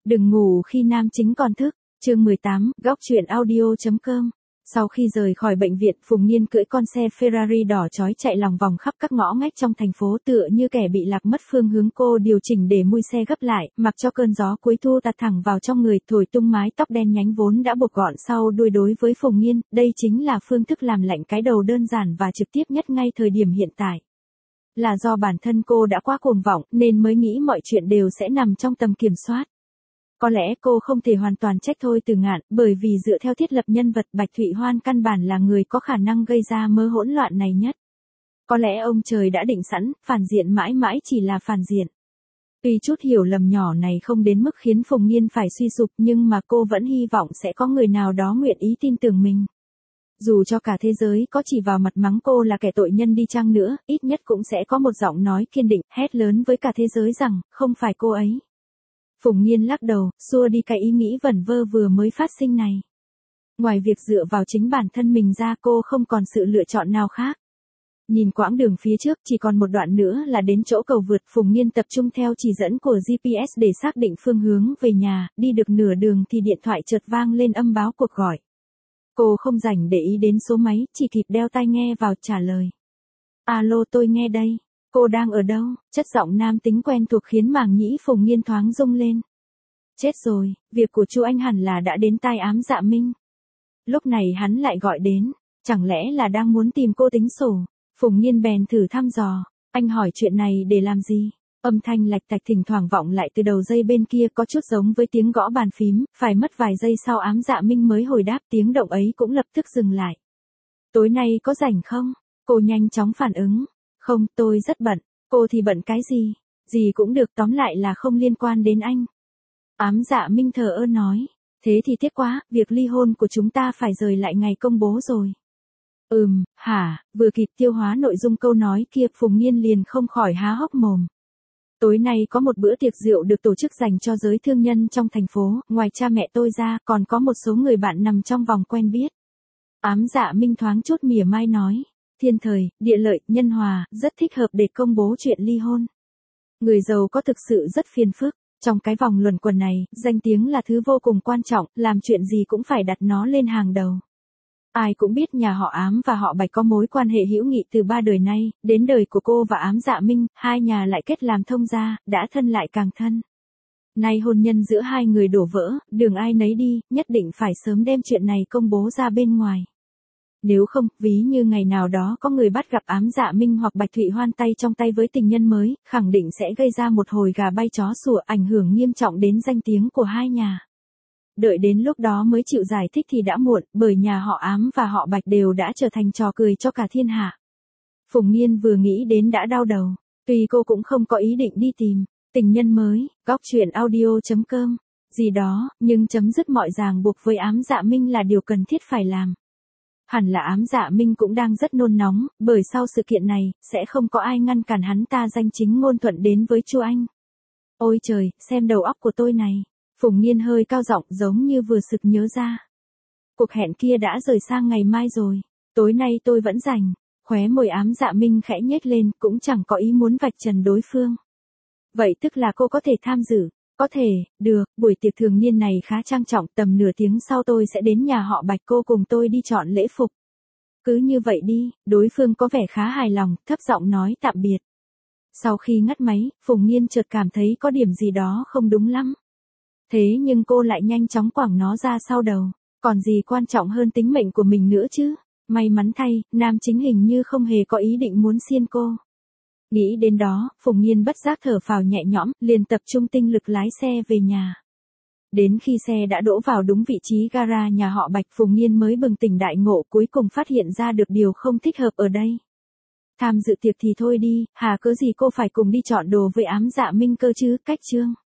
Đừng ngủ khi nam chính còn thức. Chương 18, góc truyện audio.com. Sau khi rời khỏi bệnh viện, Phùng Nghiên cưỡi con xe Ferrari đỏ chói chạy lòng vòng khắp các ngõ ngách trong thành phố tựa như kẻ bị lạc mất phương hướng. Cô điều chỉnh để mui xe gấp lại, mặc cho cơn gió cuối thu tạt thẳng vào trong người, thổi tung mái tóc đen nhánh vốn đã buộc gọn sau đuôi. Đối với Phùng Nghiên, đây chính là phương thức làm lạnh cái đầu đơn giản và trực tiếp nhất ngay thời điểm hiện tại. Là do bản thân cô đã quá cuồng vọng nên mới nghĩ mọi chuyện đều sẽ nằm trong tầm kiểm soát. Có lẽ cô không thể hoàn toàn trách Thôi Từ Ngạn, bởi vì dựa theo thiết lập nhân vật, Bạch Thụy Hoan căn bản là người có khả năng gây ra mớ hỗn loạn này nhất. Có lẽ ông trời đã định sẵn, phản diện mãi mãi chỉ là phản diện. Tuy chút hiểu lầm nhỏ này không đến mức khiến Phùng Nghiên phải suy sụp, nhưng mà cô vẫn hy vọng sẽ có người nào đó nguyện ý tin tưởng mình. Dù cho cả thế giới có chỉ vào mặt mắng cô là kẻ tội nhân đi chăng nữa, ít nhất cũng sẽ có một giọng nói kiên định, hét lớn với cả thế giới rằng, không phải cô ấy. Phùng Nghiên lắc đầu, xua đi cái ý nghĩ vẩn vơ vừa mới phát sinh này. Ngoài việc dựa vào chính bản thân mình ra, cô không còn sự lựa chọn nào khác. Nhìn quãng đường phía trước, chỉ còn một đoạn nữa là đến chỗ cầu vượt. Phùng Nghiên tập trung theo chỉ dẫn của GPS để xác định phương hướng về nhà. Đi được nửa đường thì điện thoại chợt vang lên âm báo cuộc gọi. Cô không rảnh để ý đến số máy, chỉ kịp đeo tai nghe vào trả lời. Alo, tôi nghe đây. Cô đang ở đâu? Chất giọng nam tính quen thuộc khiến màng nhĩ Phùng Nghiên thoáng rung lên. Chết rồi, việc của chú anh hẳn là đã đến tai Ám Dạ Minh. Lúc này hắn lại gọi đến, chẳng lẽ là đang muốn tìm cô tính sổ? Phùng Nghiên bèn thử thăm dò, anh hỏi chuyện này để làm gì? Âm thanh lạch tạch thỉnh thoảng vọng lại từ đầu dây bên kia, có chút giống với tiếng gõ bàn phím. Phải mất vài giây sau Ám Dạ Minh mới hồi đáp, tiếng động ấy cũng lập tức dừng lại. Tối nay có rảnh không? Cô nhanh chóng phản ứng. Không, tôi rất bận. Cô thì bận cái gì? Gì cũng được, tóm lại là không liên quan đến anh. Ám Dạ Minh thờ ơ nói. Thế thì tiếc quá, việc ly hôn của chúng ta phải rời lại ngày công bố rồi. Hả? Vừa kịp tiêu hóa nội dung câu nói kia, Phùng Nghiên liền không khỏi há hốc mồm. Tối nay có một bữa tiệc rượu được tổ chức dành cho giới thương nhân trong thành phố, ngoài cha mẹ tôi ra, còn có một số người bạn nằm trong vòng quen biết. Ám Dạ Minh thoáng chút mỉa mai nói. Thiên thời, địa lợi, nhân hòa, rất thích hợp để công bố chuyện ly hôn. Người giàu có thực sự rất phiền phức. Trong cái vòng luẩn quẩn này, danh tiếng là thứ vô cùng quan trọng, làm chuyện gì cũng phải đặt nó lên hàng đầu. Ai cũng biết nhà họ Ám và họ Bạch có mối quan hệ hữu nghị từ 3 đời nay, đến đời của cô và Ám Dạ Minh, hai nhà lại kết làm thông gia, đã thân lại càng thân. Nay hôn nhân giữa hai người đổ vỡ, đường ai nấy đi, nhất định phải sớm đem chuyện này công bố ra bên ngoài. Nếu không, ví như ngày nào đó có người bắt gặp Ám Dạ Minh hoặc Bạch Thụy Hoan tay trong tay với tình nhân mới, khẳng định sẽ gây ra một hồi gà bay chó sủa, ảnh hưởng nghiêm trọng đến danh tiếng của hai nhà. Đợi đến lúc đó mới chịu giải thích thì đã muộn, bởi nhà họ Ám và họ Bạch đều đã trở thành trò cười cho cả thiên hạ. Phùng Nghiên vừa nghĩ đến đã đau đầu, tuy cô cũng không có ý định đi tìm tình nhân mới, góc truyện audio.com, gì đó, nhưng chấm dứt mọi ràng buộc với Ám Dạ Minh là điều cần thiết phải làm. Hẳn là Ám Dạ Minh cũng đang rất nôn nóng, bởi sau sự kiện này, sẽ không có ai ngăn cản hắn ta danh chính ngôn thuận đến với Chu Anh. Ôi trời, xem đầu óc của tôi này. Phùng Nghiên hơi cao giọng, giống như vừa sực nhớ ra. Cuộc hẹn kia đã rời sang ngày mai rồi. Tối nay tôi vẫn rảnh. Khóe môi Ám Dạ Minh khẽ nhếch lên, cũng chẳng có ý muốn vạch trần đối phương. Vậy tức là cô có thể tham dự. Có thể, được, buổi tiệc thường niên này khá trang trọng, tầm nửa tiếng sau tôi sẽ đến nhà họ Bạch, cô cùng tôi đi chọn lễ phục. Cứ như vậy đi, đối phương có vẻ khá hài lòng, thấp giọng nói tạm biệt. Sau khi ngắt máy, Phùng Nghiên chợt cảm thấy có điểm gì đó không đúng lắm. Thế nhưng cô lại nhanh chóng quẳng nó ra sau đầu, còn gì quan trọng hơn tính mệnh của mình nữa chứ. May mắn thay, nam chính hình như không hề có ý định muốn xiên cô. Nghĩ đến đó, Phùng Nghiên bất giác thở phào nhẹ nhõm, liền tập trung tinh lực lái xe về nhà. Đến khi xe đã đỗ vào đúng vị trí gara nhà họ Bạch, Phùng Nghiên mới bừng tỉnh đại ngộ, cuối cùng phát hiện ra được điều không thích hợp ở đây. Tham dự tiệc thì thôi đi, hà cớ gì cô phải cùng đi chọn đồ với Ám Dạ Minh cơ chứ, cách chương.